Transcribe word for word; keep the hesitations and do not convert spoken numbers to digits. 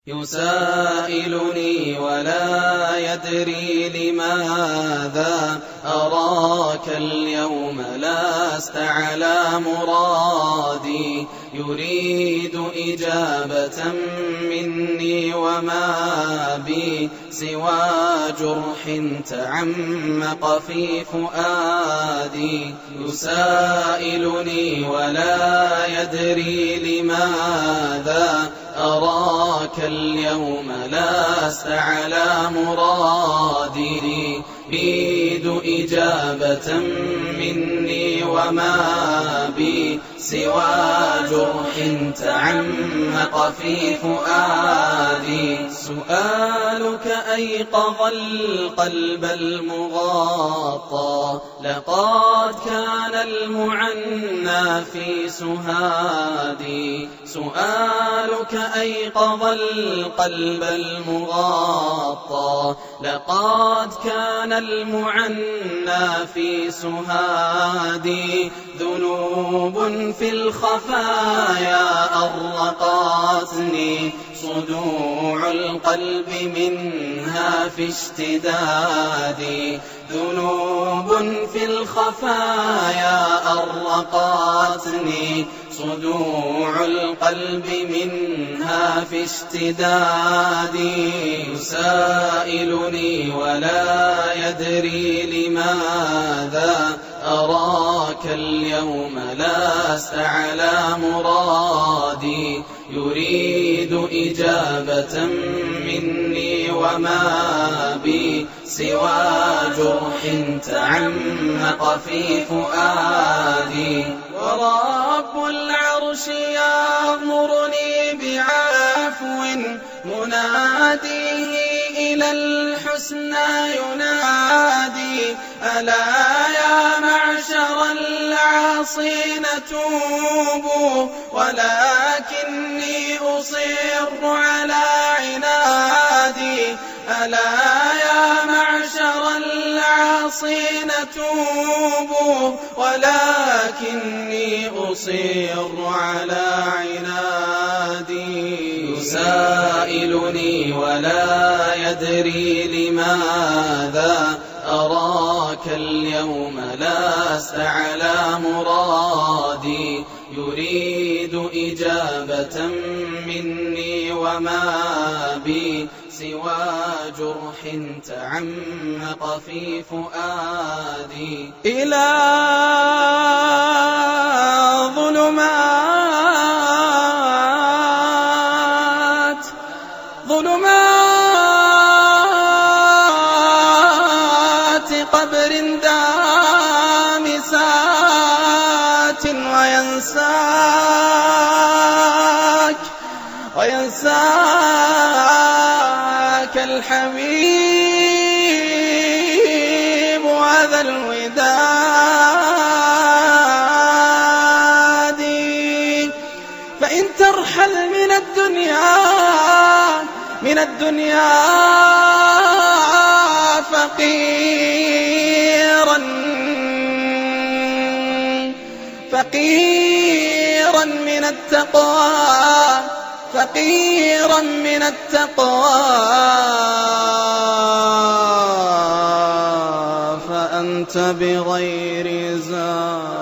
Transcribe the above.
يسائلني ولا يدري لماذا أراك اليوم لست على مرادي، يريد إجابة مني وما بي سوى جرح تعمق في فؤادي. يسائلني ولا يدري لماذا أراك اليوم لست على مرادي، يريد إجابة مني وما بي سوى جرح تعمق في فؤادي. سؤالك أيقظ القلب المغاطى، لقد كان المعنى في سهادي. سؤالك أيقظ القلب المغاطى، لقد كان المعنى في سهادي. ذنوب في الخفايا أرقتني، صدوع القلب منها في اشتدادي. ذنوب في الخفايا أرقتني، صدوع القلب منها في اشتدادي. يسائلني ولا يدري لماذا أراك اليوم لست على مرادي، يريد إجابة مني وما بي سوى جرح تعمق في فؤادي. ورب العرش يأمرني بعفو، مناديه إلى الحسنى ينادي. ألا يا معشر العاصين توبوا، ولكني أصر على عنادي. ألا يا معشر العاصين توبوا، ولكني أصر على عنادي. يسائلني ولا يدري لماذا أراك اليوم لست على مرادي، يريد إجابة مني وما بي سوى جرح تعمق في فؤادي. إلى ظلمات ظلمات قبر دامسات، وينساك وينساك الحبيب وذا الوداد. فإن ترحل من الدنيا من الدنيا فقيرا فقيرا من التقوى، فقيرا من التقوى، فأنت بغير زاد.